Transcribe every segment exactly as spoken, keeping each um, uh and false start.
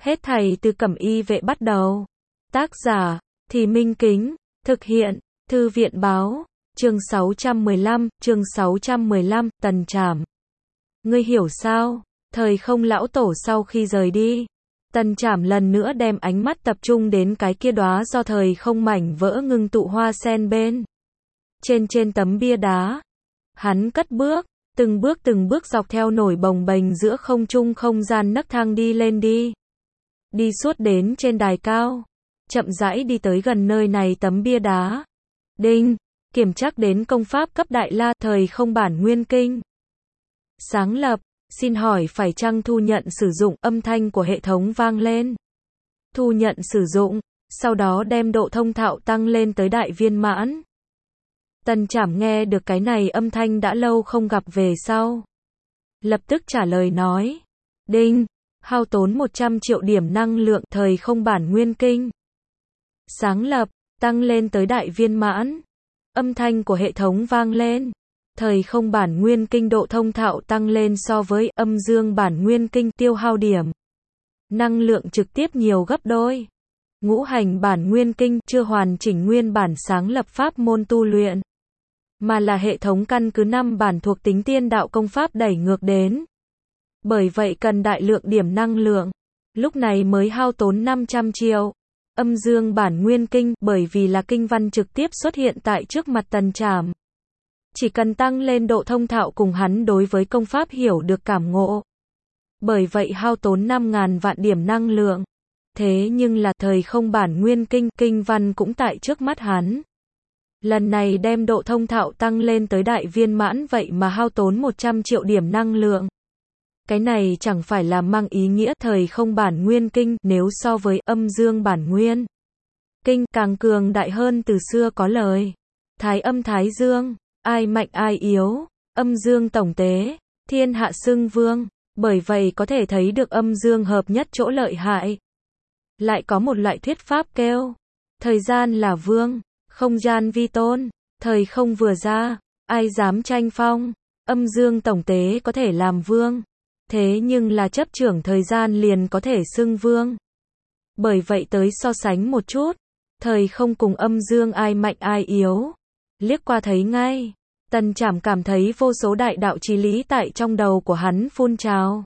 Hết thảy từ Cẩm Y vệ bắt đầu. Tác giả, Thì Minh Kính, thực hiện, Thư viện báo, chương sáu trăm mười lăm, chương sáu trăm mười lăm, Tần Trảm. Ngươi hiểu sao? Thời không lão tổ sau khi rời đi, Tần Trảm lần nữa đem ánh mắt tập trung đến cái kia đóa do thời không mảnh vỡ ngưng tụ hoa sen bên. Trên trên tấm bia đá, hắn cất bước, từng bước từng bước dọc theo nổi bồng bềnh giữa không trung không gian nấc thang đi lên đi. Đi suốt đến trên đài cao, chậm rãi đi tới gần nơi này tấm bia đá. Đinh, kiểm tra đến công pháp cấp đại la thời không bản nguyên kinh. Sáng lập, xin hỏi phải chăng thu nhận sử dụng, âm thanh của hệ thống vang lên. Thu nhận sử dụng, sau đó đem độ thông thạo tăng lên tới đại viên mãn. Tần Trảm nghe được cái này âm thanh đã lâu không gặp về sau. Lập tức trả lời nói. Đinh, hao tốn một trăm triệu điểm năng lượng thời không bản nguyên kinh. Sáng lập, tăng lên tới đại viên mãn. Âm thanh của hệ thống vang lên. Thời không bản nguyên kinh độ thông thạo tăng lên so với âm dương bản nguyên kinh tiêu hao điểm. Năng lượng trực tiếp nhiều gấp đôi. Ngũ hành bản nguyên kinh chưa hoàn chỉnh nguyên bản sáng lập pháp môn tu luyện, mà là hệ thống căn cứ năm bản thuộc tính tiên đạo công pháp đẩy ngược đến. Bởi vậy cần đại lượng điểm năng lượng. Lúc này mới hao tốn năm trăm triệu. Âm dương bản nguyên kinh, bởi vì là kinh văn trực tiếp xuất hiện tại trước mặt Tần Trảm. Chỉ cần tăng lên độ thông thạo cùng hắn đối với công pháp hiểu được cảm ngộ. Bởi vậy hao tốn năm ngàn vạn điểm năng lượng. Thế nhưng là thời không bản nguyên kinh, kinh văn cũng tại trước mắt hắn. Lần này đem độ thông thạo tăng lên tới đại viên mãn vậy mà hao tốn một trăm triệu điểm năng lượng. Cái này chẳng phải là mang ý nghĩa thời không bản nguyên kinh nếu so với âm dương bản nguyên kinh càng cường đại hơn từ xưa có lời. Thái âm thái dương, ai mạnh ai yếu, âm dương tổng tế, thiên hạ xưng vương, bởi vậy có thể thấy được âm dương hợp nhất chỗ lợi hại. Lại có một loại thuyết pháp kêu, thời gian là vương, không gian vi tôn, thời không vừa ra, ai dám tranh phong, âm dương tổng tế có thể làm vương. Thế nhưng là chấp trưởng thời gian liền có thể xưng vương. Bởi vậy tới so sánh một chút, thời không cùng âm dương ai mạnh ai yếu. Liếc qua thấy ngay, Tần Trảm cảm thấy vô số đại đạo chí lý tại trong đầu của hắn phun trào.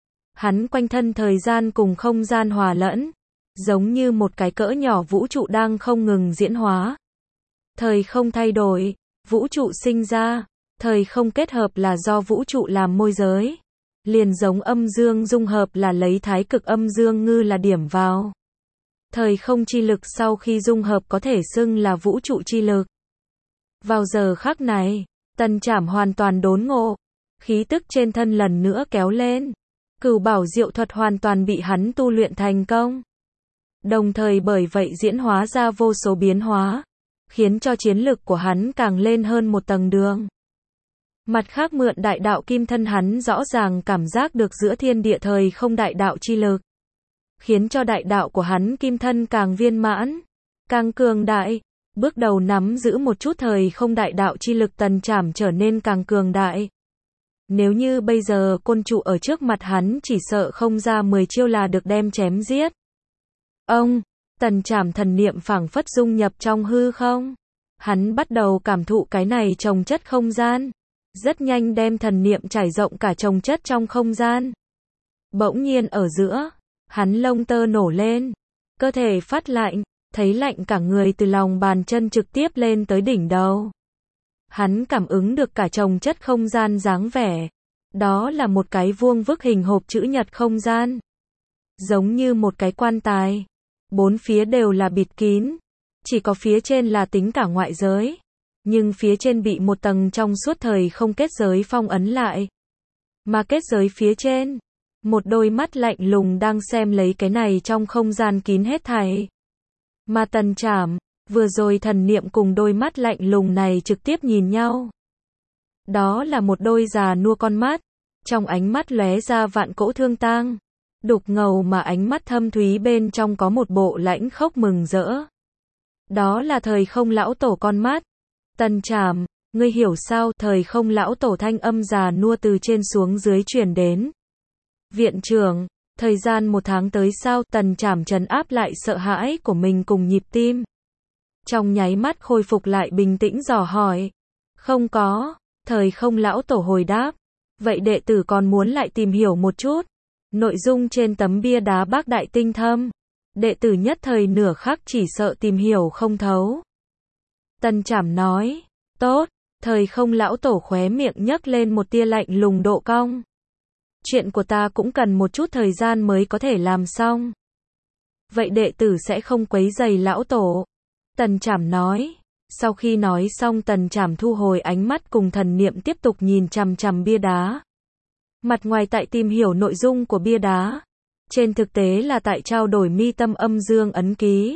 Hắn quanh thân thời gian cùng không gian hòa lẫn, giống như một cái cỡ nhỏ vũ trụ đang không ngừng diễn hóa. Thời không thay đổi, vũ trụ sinh ra, thời không kết hợp là do vũ trụ làm môi giới. Liền giống âm dương dung hợp là lấy thái cực âm dương ngư là điểm vào. Thời không chi lực sau khi dung hợp có thể xưng là vũ trụ chi lực. Vào giờ khắc này, Tần Trảm hoàn toàn đốn ngộ. Khí tức trên thân lần nữa kéo lên. Cửu bảo diệu thuật hoàn toàn bị hắn tu luyện thành công. Đồng thời bởi vậy diễn hóa ra vô số biến hóa, khiến cho chiến lực của hắn càng lên hơn một tầng đường. Mặt khác mượn đại đạo kim thân hắn rõ ràng cảm giác được giữa thiên địa thời không đại đạo chi lực. Khiến cho đại đạo của hắn kim thân càng viên mãn, càng cường đại. Bước đầu nắm giữ một chút thời không đại đạo chi lực Tần Trảm trở nên càng cường đại. Nếu như bây giờ côn trụ ở trước mặt hắn chỉ sợ không ra mười chiêu là được đem chém giết. Ông, Tần Trảm thần niệm phảng phất dung nhập trong hư không. Hắn bắt đầu cảm thụ cái này chồng chất không gian. Rất nhanh đem thần niệm trải rộng cả chồng chất trong không gian. Bỗng nhiên ở giữa, hắn lông tơ nổ lên, cơ thể phát lạnh, thấy lạnh cả người từ lòng bàn chân trực tiếp lên tới đỉnh đầu. Hắn cảm ứng được cả chồng chất không gian dáng vẻ. Đó là một cái vuông vức hình hộp chữ nhật không gian. Giống như một cái quan tài. Bốn phía đều là bịt kín. Chỉ có phía trên là tính cả ngoại giới. Nhưng phía trên bị một tầng trong suốt thời không kết giới phong ấn lại. Mà kết giới phía trên, một đôi mắt lạnh lùng đang xem lấy cái này trong không gian kín hết thảy. Mà Tần Trảm, vừa rồi thần niệm cùng đôi mắt lạnh lùng này trực tiếp nhìn nhau. Đó là một đôi già nua con mắt, trong ánh mắt lóe ra vạn cỗ thương tang, đục ngầu mà ánh mắt thâm thúy bên trong có một bộ lãnh khốc mừng rỡ. Đó là thời không lão tổ con mắt. Tần Trảm, ngươi hiểu sao? Thời không lão tổ thanh âm già nua từ trên xuống dưới truyền đến. Viện trưởng, Thời gian một tháng tới sau, Tần Trảm trấn áp lại sợ hãi của mình cùng nhịp tim. Trong nháy mắt khôi phục lại bình tĩnh dò hỏi. Không có, Thời Không lão tổ hồi đáp. Vậy đệ tử còn muốn lại tìm hiểu một chút. Nội dung trên tấm bia đá bác đại tinh thâm. Đệ tử nhất thời nửa khắc chỉ sợ tìm hiểu không thấu. Tần Trảm nói. Tốt, Thời Không lão tổ khóe miệng nhấc lên một tia lạnh lùng độ cong. Chuyện của ta cũng cần một chút thời gian mới có thể làm xong. Vậy đệ tử sẽ không quấy rầy lão tổ. Tần Trảm nói. Sau khi nói xong Tần Trảm thu hồi ánh mắt cùng thần niệm tiếp tục nhìn chằm chằm bia đá. Mặt ngoài tại tìm hiểu nội dung của bia đá. Trên thực tế là tại trao đổi mi tâm âm dương ấn ký.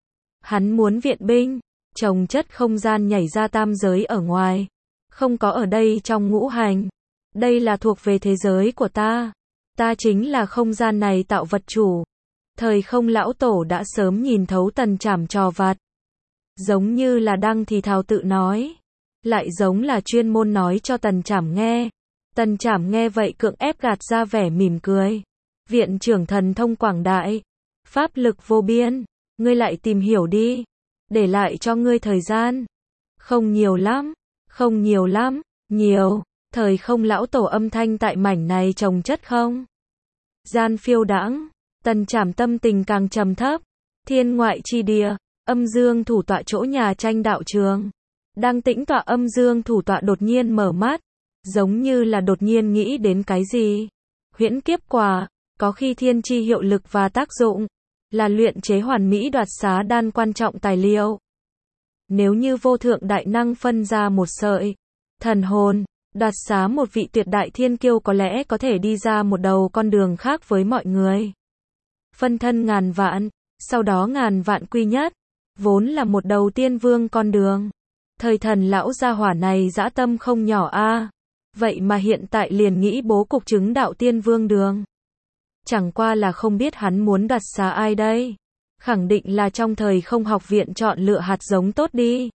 Hắn muốn viện binh, trồng chất không gian nhảy ra tam giới ở ngoài. Không có ở đây trong ngũ hành. Đây là thuộc về thế giới của ta. Ta chính là không gian này tạo vật chủ. Thời Không lão tổ đã sớm nhìn thấu Tần Trảm trò vặt. Giống như là đang thì thào tự nói. Lại giống là chuyên môn nói cho Tần Trảm nghe. Tần Trảm nghe vậy cưỡng ép gạt ra vẻ mỉm cười. Viện trưởng thần thông quảng đại. Pháp lực vô biên. Ngươi lại tìm hiểu đi. Để lại cho ngươi thời gian. Không nhiều lắm. Không nhiều lắm. Nhiều. Thời Không lão tổ âm thanh tại mảnh này trồng chất không. Gian phiêu đãng. Tần Trảm tâm tình càng trầm thấp. Thiên ngoại chi địa. Âm dương thủ tọa chỗ nhà tranh đạo trường. Đang tĩnh tọa âm dương thủ tọa đột nhiên mở mắt. Giống như là đột nhiên nghĩ đến cái gì. Huyễn kiếp quả. Có khi thiên chi hiệu lực và tác dụng. Là luyện chế hoàn mỹ đoạt xá đan quan trọng tài liệu. Nếu như vô thượng đại năng phân ra một sợi. Thần hồn. Đoạt xá một vị tuyệt đại thiên kiêu có lẽ có thể đi ra một đầu con đường khác với mọi người. Phân thân ngàn vạn. Sau đó ngàn vạn quy nhất. Vốn là một đầu tiên vương con đường. Thời Thần lão gia hỏa này dã tâm không nhỏ a. Vậy mà hiện tại liền nghĩ bố cục chứng đạo tiên vương đường. Chẳng qua là không biết hắn muốn đoạt xá ai đây. Khẳng định là trong Thời Không học viện chọn lựa hạt giống tốt đi.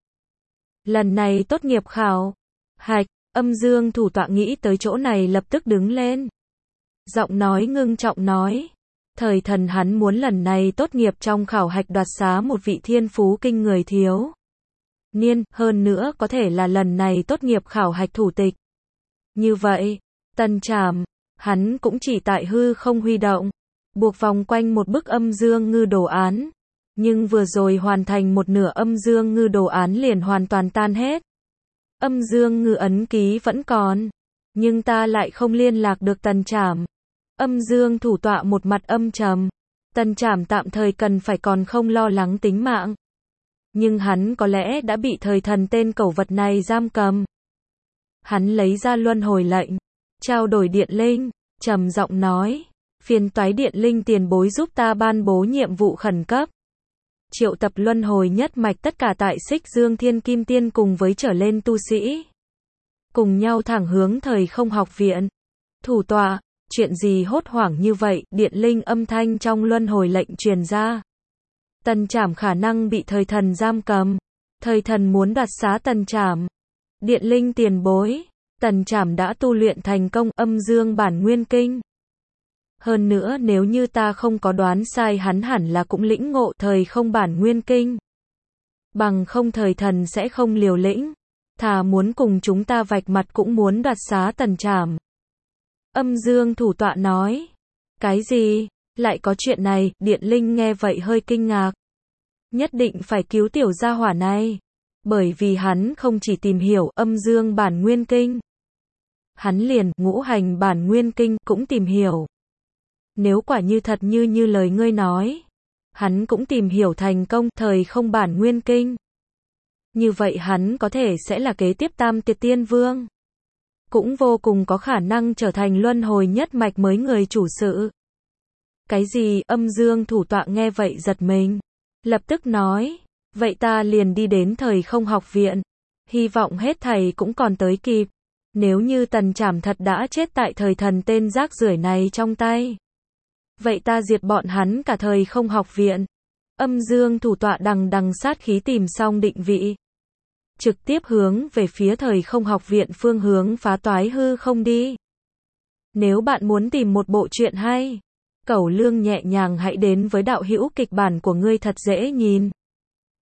Lần này tốt nghiệp khảo. Hạch, âm dương thủ tọa nghĩ tới chỗ này lập tức đứng lên. Giọng nói ngưng trọng nói. Thời Thần hắn muốn lần này tốt nghiệp trong khảo hạch đoạt xá một vị thiên phú kinh người thiếu niên, hơn nữa có thể là lần này tốt nghiệp khảo hạch thủ tịch. Như vậy, Tần Trảm, hắn cũng chỉ tại hư không huy động, buộc vòng quanh một bức âm dương ngư đồ án. Nhưng vừa rồi hoàn thành một nửa âm dương ngư đồ án liền hoàn toàn tan hết. Âm dương ngư ấn ký vẫn còn, nhưng ta lại không liên lạc được Tần Trảm. Âm dương thủ tọa một mặt âm trầm. Tần Trảm tạm thời cần phải còn không lo lắng tính mạng. Nhưng hắn có lẽ đã bị Thời Thần tên cẩu vật này giam cầm. Hắn lấy ra luân hồi lệnh. Trao đổi điện linh. Trầm giọng nói. Phiền toái điện linh tiền bối giúp ta ban bố nhiệm vụ khẩn cấp. Triệu tập luân hồi nhất mạch tất cả tại Xích Dương Thiên Kim Tiên cùng với trở lên tu sĩ. Cùng nhau thẳng hướng Thời Không học viện. Thủ tọa. Chuyện gì hốt hoảng như vậy, điện linh âm thanh trong luân hồi lệnh truyền ra. Tần Trảm khả năng bị Thời Thần giam cầm. Thời Thần muốn đoạt xá Tần Trảm. Điện linh tiền bối. Tần Trảm đã tu luyện thành công âm dương bản nguyên kinh. Hơn nữa nếu như ta không có đoán sai hắn hẳn là cũng lĩnh ngộ Thời Không bản nguyên kinh. Bằng không Thời Thần sẽ không liều lĩnh. Thà muốn cùng chúng ta vạch mặt cũng muốn đoạt xá Tần Trảm. Âm dương thủ tọa nói. Cái gì? Lại có chuyện này, điện linh nghe vậy hơi kinh ngạc. Nhất định phải cứu tiểu gia hỏa này. Bởi vì hắn không chỉ tìm hiểu âm dương bản nguyên kinh. Hắn liền ngũ hành bản nguyên kinh cũng tìm hiểu. Nếu quả như thật như như lời ngươi nói. Hắn cũng tìm hiểu thành công Thời Không bản nguyên kinh. Như vậy hắn có thể sẽ là kế tiếp Tam Tiệt Tiên Vương. Cũng vô cùng có khả năng trở thành luân hồi nhất mạch mới người chủ sự. Cái gì? Âm dương thủ tọa nghe vậy giật mình. Lập tức nói. Vậy ta liền đi đến Thời Không học viện. Hy vọng hết thầy cũng còn tới kịp. Nếu như Tần Trảm thật đã chết tại Thời Thần tên rác rưởi này trong tay. Vậy ta diệt bọn hắn cả Thời Không học viện. Âm dương thủ tọa đằng đằng sát khí tìm xong định vị. Trực tiếp hướng về phía Thời Không học viện phương hướng phá toái hư không đi. Nếu bạn muốn tìm một bộ truyện hay, Cẩu Lương nhẹ nhàng hãy đến với đạo hữu kịch bản của ngươi thật dễ nhìn.